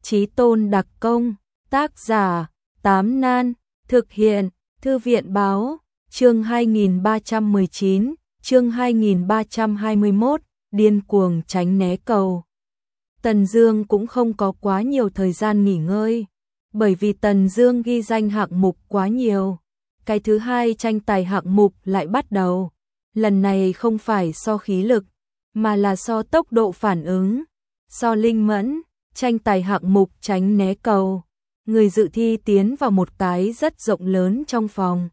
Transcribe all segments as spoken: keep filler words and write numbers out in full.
Chí Tôn đặc công, tác giả, Tám Nan, thực hiện, Thư viện báo, chương hai nghìn ba trăm mười chín, chương hai nghìn ba trăm hai mươi mốt, điên cuồng tránh né cầu. Tần Dương cũng không có quá nhiều thời gian nghỉ ngơi, bởi vì Tần Dương ghi danh hạng mục quá nhiều. Cái thứ hai tranh tài hạng mục lại bắt đầu. Lần này không phải so khí lực, mà là so tốc độ phản ứng, so linh mẫn, tranh tài hạng mục tránh né cầu. Người dự thi tiến vào một cái rất rộng lớn trong phòng.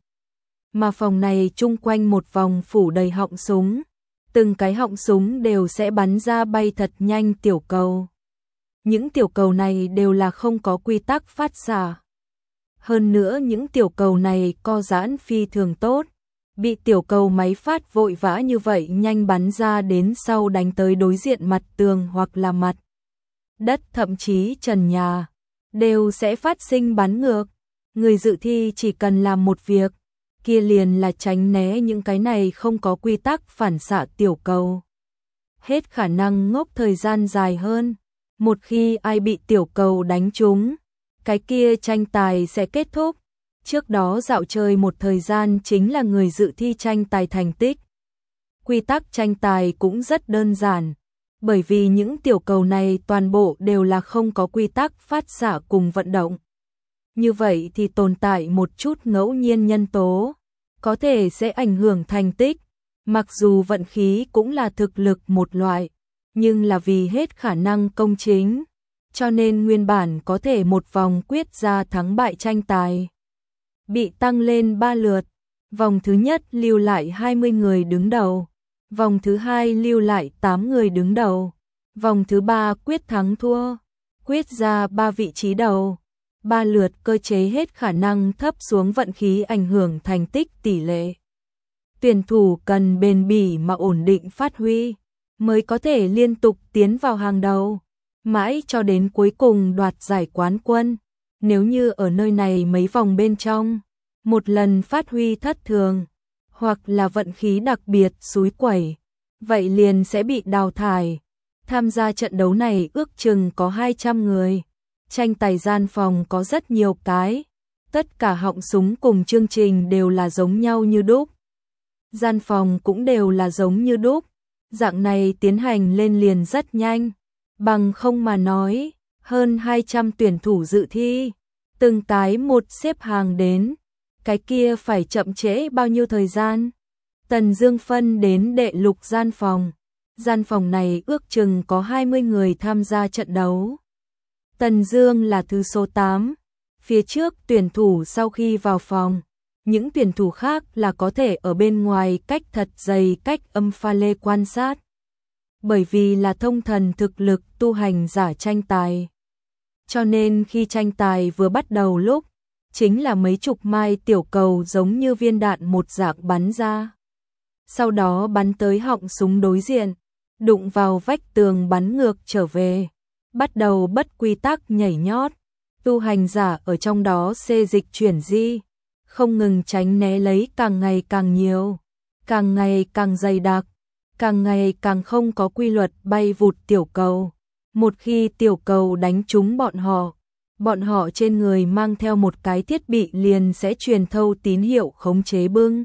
Mà phòng này chung quanh một vòng phủ đầy họng súng. Từng cái họng súng đều sẽ bắn ra bay thật nhanh tiểu cầu. Những tiểu cầu này đều là không có quy tắc phát xạ. Hơn nữa những tiểu cầu này co giãn phi thường tốt. Bị tiểu cầu máy phát vội vã như vậy nhanh bắn ra đến sau đánh tới đối diện mặt tường hoặc là mặt đất, thậm chí trần nhà, đều sẽ phát sinh bắn ngược. Người dự thi chỉ cần làm một việc, kia liền là tránh né những cái này không có quy tắc phản xạ tiểu cầu. Hết khả năng ngốc thời gian dài hơn. Một khi ai bị tiểu cầu đánh trúng, cái kia tranh tài sẽ kết thúc. Trước đó dạo chơi một thời gian chính là người dự thi tranh tài thành tích. Quy tắc tranh tài cũng rất đơn giản, bởi vì những tiểu cầu này toàn bộ đều là không có quy tắc phát xạ cùng vận động. Như vậy thì tồn tại một chút ngẫu nhiên nhân tố, có thể sẽ ảnh hưởng thành tích, mặc dù vận khí cũng là thực lực một loại, nhưng là vì hết khả năng công chính, cho nên nguyên bản có thể một vòng quyết ra thắng bại tranh tài bị tăng lên ba lượt. Vòng thứ nhất lưu lại hai mươi người đứng đầu, vòng thứ hai lưu lại tám người đứng đầu, vòng thứ ba quyết thắng thua, quyết ra ba vị trí đầu. Ba lượt cơ chế hết khả năng thấp xuống vận khí ảnh hưởng thành tích tỷ lệ. Tuyển thủ cần bền bỉ mà ổn định phát huy, mới có thể liên tục tiến vào hàng đầu, mãi cho đến cuối cùng đoạt giải quán quân. Nếu như ở nơi này mấy vòng bên trong, một lần phát huy thất thường, hoặc là vận khí đặc biệt xúi quẩy, vậy liền sẽ bị đào thải. Tham gia trận đấu này ước chừng có hai trăm người. Tranh tài gian phòng có rất nhiều cái, tất cả họng súng cùng chương trình đều là giống nhau như đúc. Gian phòng cũng đều là giống như đúc, dạng này tiến hành lên liền rất nhanh, bằng không mà nói, hơn hai trăm tuyển thủ dự thi, từng cái một xếp hàng đến, cái kia phải chậm trễ bao nhiêu thời gian. Tần Dương phân đến đệ lục gian phòng, gian phòng này ước chừng có hai mươi người tham gia trận đấu. Tần Dương là thứ số tám, phía trước tuyển thủ sau khi vào phòng, những tuyển thủ khác là có thể ở bên ngoài cách thật dày cách âm pha lê quan sát. Bởi vì là thông thần thực lực tu hành giả tranh tài, cho nên khi tranh tài vừa bắt đầu lúc, chính là mấy chục mai tiểu cầu giống như viên đạn một dạng bắn ra. Sau đó bắn tới họng súng đối diện, đụng vào vách tường bắn ngược trở về. Bắt đầu bất quy tắc nhảy nhót, tu hành giả ở trong đó xê dịch chuyển di, không ngừng tránh né lấy càng ngày càng nhiều, càng ngày càng dày đặc, càng ngày càng không có quy luật bay vụt tiểu cầu. Một khi tiểu cầu đánh trúng bọn họ, bọn họ trên người mang theo một cái thiết bị liền sẽ truyền thâu tín hiệu khống chế bưng.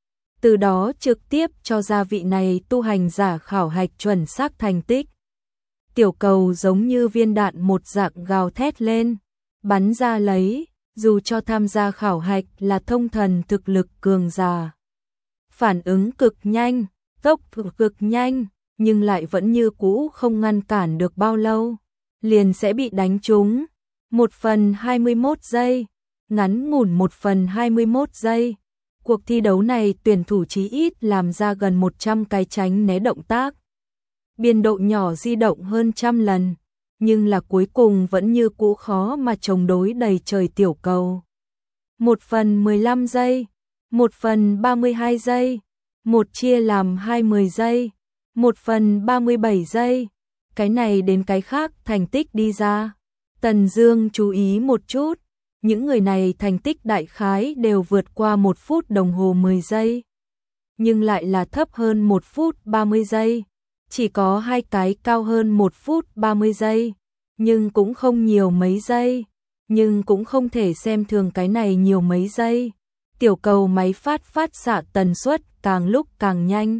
Từ đó trực tiếp cho ra vị này tu hành giả khảo hạch chuẩn xác thành tích. Tiểu cầu giống như viên đạn một dạng gào thét lên, bắn ra lấy, dù cho tham gia khảo hạch là thông thần thực lực cường giả. Phản ứng cực nhanh, tốc độ cực nhanh, nhưng lại vẫn như cũ không ngăn cản được bao lâu, liền sẽ bị đánh trúng. Một phần hai mươi mốt giây, ngắn ngủn một phần hai mươi mốt giây. Cuộc thi đấu này tuyển thủ chí ít làm ra gần một trăm cái tránh né động tác. Biên độ nhỏ di động hơn trăm lần, nhưng là cuối cùng vẫn như cũ khó mà chống đối đầy trời tiểu cầu. Một phần mười lăm giây, một phần ba mươi hai giây, một chia làm hai mươi giây, một phần ba mươi bảy giây, cái này đến cái khác thành tích đi ra. Tần Dương chú ý một chút, những người này thành tích đại khái đều vượt qua một phút đồng hồ mười giây, nhưng lại là thấp hơn một phút ba mươi giây. Chỉ có hai cái cao hơn một phút ba mươi giây, nhưng cũng không nhiều mấy giây, nhưng cũng không thể xem thường cái này nhiều mấy giây. Tiểu cầu máy phát phát xạ tần suất càng lúc càng nhanh.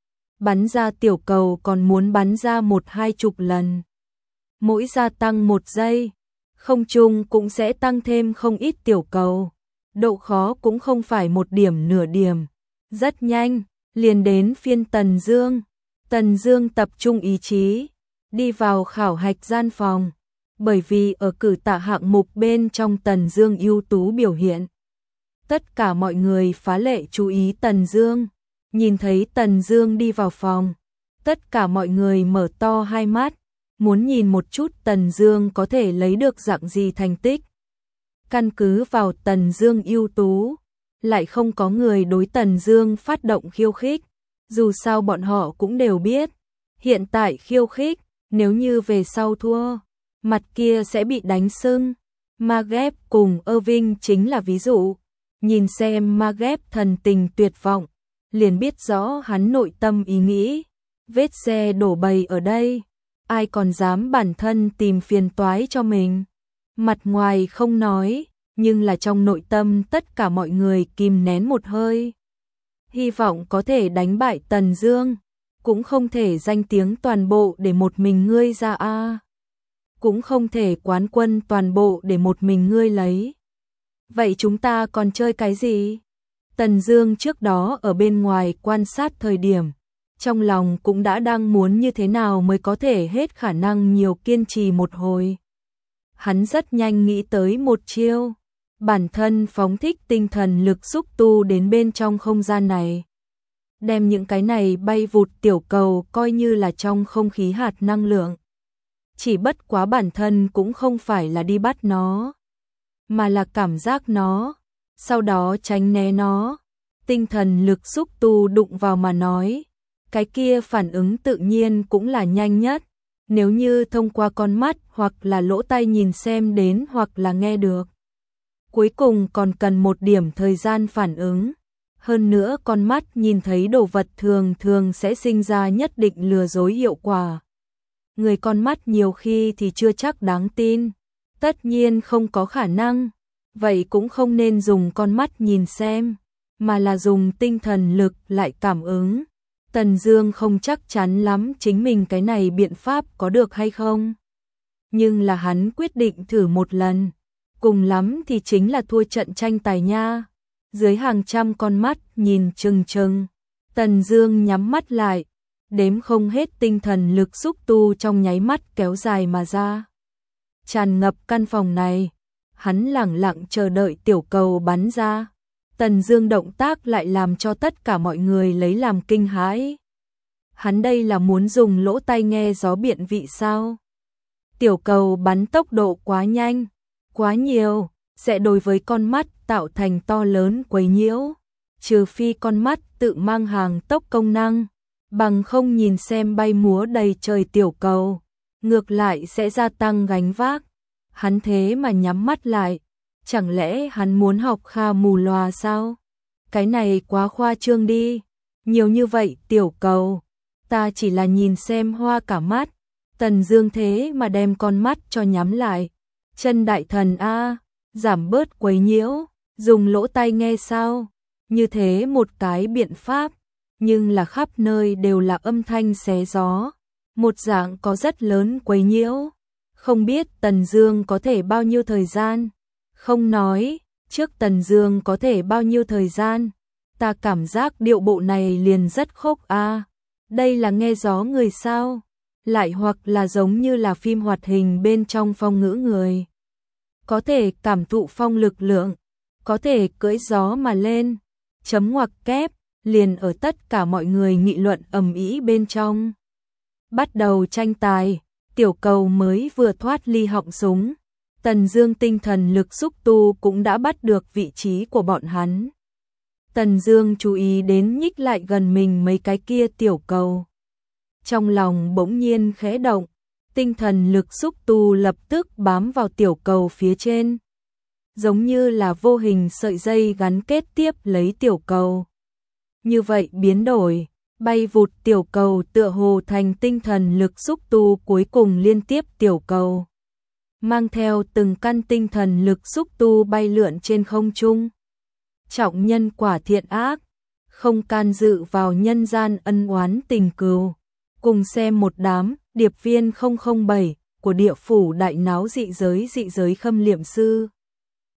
Bắn ra tiểu cầu còn muốn bắn ra một hai chục lần. Mỗi gia tăng một giây, không trung cũng sẽ tăng thêm không ít tiểu cầu. Độ khó cũng không phải một điểm nửa điểm. Rất nhanh, liền đến phiên Tần Dương. Tần Dương tập trung ý chí, đi vào khảo hạch gian phòng. Bởi vì ở cử tạ hạng mục bên trong Tần Dương ưu tú biểu hiện. Tất cả mọi người phá lệ chú ý Tần Dương. Nhìn thấy Tần Dương đi vào phòng, tất cả mọi người mở to hai mắt, muốn nhìn một chút Tần Dương có thể lấy được dạng gì thành tích. Căn cứ vào Tần Dương ưu tú, lại không có người đối Tần Dương phát động khiêu khích. Dù sao bọn họ cũng đều biết, hiện tại khiêu khích, nếu như về sau thua, mặt kia sẽ bị đánh sưng. Magep cùng Irving chính là ví dụ. Nhìn xem Magep thần tình tuyệt vọng, liền biết rõ hắn nội tâm ý nghĩ. Vết xe đổ bầy ở đây, ai còn dám bản thân tìm phiền toái cho mình. Mặt ngoài không nói, nhưng là trong nội tâm tất cả mọi người kìm nén một hơi. Hy vọng có thể đánh bại Tần Dương, cũng không thể danh tiếng toàn bộ để một mình ngươi ra a. Cũng không thể quán quân toàn bộ để một mình ngươi lấy. Vậy chúng ta còn chơi cái gì? Tần Dương trước đó ở bên ngoài quan sát thời điểm, trong lòng cũng đã đang muốn như thế nào mới có thể hết khả năng nhiều kiên trì một hồi. Hắn rất nhanh nghĩ tới một chiêu, bản thân phóng thích tinh thần lực xúc tu đến bên trong không gian này. Đem những cái này bay vụt tiểu cầu coi như là trong không khí hạt năng lượng. Chỉ bất quá bản thân cũng không phải là đi bắt nó, mà là cảm giác nó, sau đó tránh né nó. Tinh thần lực xúc tu đụng vào mà nói, cái kia phản ứng tự nhiên cũng là nhanh nhất. Nếu như thông qua con mắt hoặc là lỗ tai nhìn xem đến hoặc là nghe được, cuối cùng còn cần một điểm thời gian phản ứng. Hơn nữa con mắt nhìn thấy đồ vật thường thường sẽ sinh ra nhất định lừa dối hiệu quả. Người con mắt nhiều khi thì chưa chắc đáng tin. Tất nhiên không có khả năng, vậy cũng không nên dùng con mắt nhìn xem, mà là dùng tinh thần lực lại cảm ứng. Tần Dương không chắc chắn lắm chính mình cái này biện pháp có được hay không. Nhưng là hắn quyết định thử một lần, cùng lắm thì chính là thua trận tranh tài nha. Dưới hàng trăm con mắt nhìn chừng chừng, Tần Dương nhắm mắt lại, đếm không hết tinh thần lực xúc tu trong nháy mắt kéo dài mà ra. Tràn ngập căn phòng này, hắn lẳng lặng chờ đợi tiểu cầu bắn ra. Tần Dương động tác lại làm cho tất cả mọi người lấy làm kinh hãi. Hắn đây là muốn dùng lỗ tai nghe gió biện vị sao? Tiểu cầu bắn tốc độ quá nhanh, quá nhiều, sẽ đối với con mắt tạo thành to lớn quấy nhiễu. Trừ phi con mắt tự mang hàng tốc công năng, bằng không nhìn xem bay múa đầy trời tiểu cầu, ngược lại sẽ gia tăng gánh vác. Hắn thế mà nhắm mắt lại, chẳng lẽ hắn muốn học Kha mù lòa sao? Cái này quá khoa trương đi, nhiều như vậy tiểu cầu, ta chỉ là nhìn xem hoa cả mắt. Tần Dương thế mà đem con mắt cho nhắm lại. Chân đại thần a, giảm bớt quấy nhiễu, dùng lỗ tai nghe sao? Như thế một cái biện pháp, nhưng là khắp nơi đều là âm thanh xé gió, một dạng có rất lớn quấy nhiễu. Không biết Tần Dương có thể bao nhiêu thời gian? Không nói, trước Tần Dương có thể bao nhiêu thời gian? Ta cảm giác điệu bộ này liền rất khốc a. Đây là nghe gió người sao? Lại hoặc là giống như là phim hoạt hình bên trong phong ngữ người. Có thể cảm thụ phong lực lượng, có thể cưỡi gió mà lên. Chấm ngoặc kép, liền ở tất cả mọi người nghị luận ầm ĩ bên trong. Bắt đầu tranh tài, tiểu cầu mới vừa thoát ly họng súng. Tần Dương tinh thần lực xúc tu cũng đã bắt được vị trí của bọn hắn. Tần Dương chú ý đến nhích lại gần mình mấy cái kia tiểu cầu. Trong lòng bỗng nhiên khẽ động, tinh thần lực xúc tu lập tức bám vào tiểu cầu phía trên. Giống như là vô hình sợi dây gắn kết tiếp lấy tiểu cầu. Như vậy biến đổi, bay vụt tiểu cầu tựa hồ thành tinh thần lực xúc tu cuối cùng liên tiếp tiểu cầu. mang theo từng căn tinh thần lực xúc tu bay lượn trên không trung. Trọng nhân quả thiện ác, không can dự vào nhân gian ân oán tình cừu. Cùng xem một đám điệp viên không không bảy của địa phủ đại náo dị giới dị giới khâm liệm sư.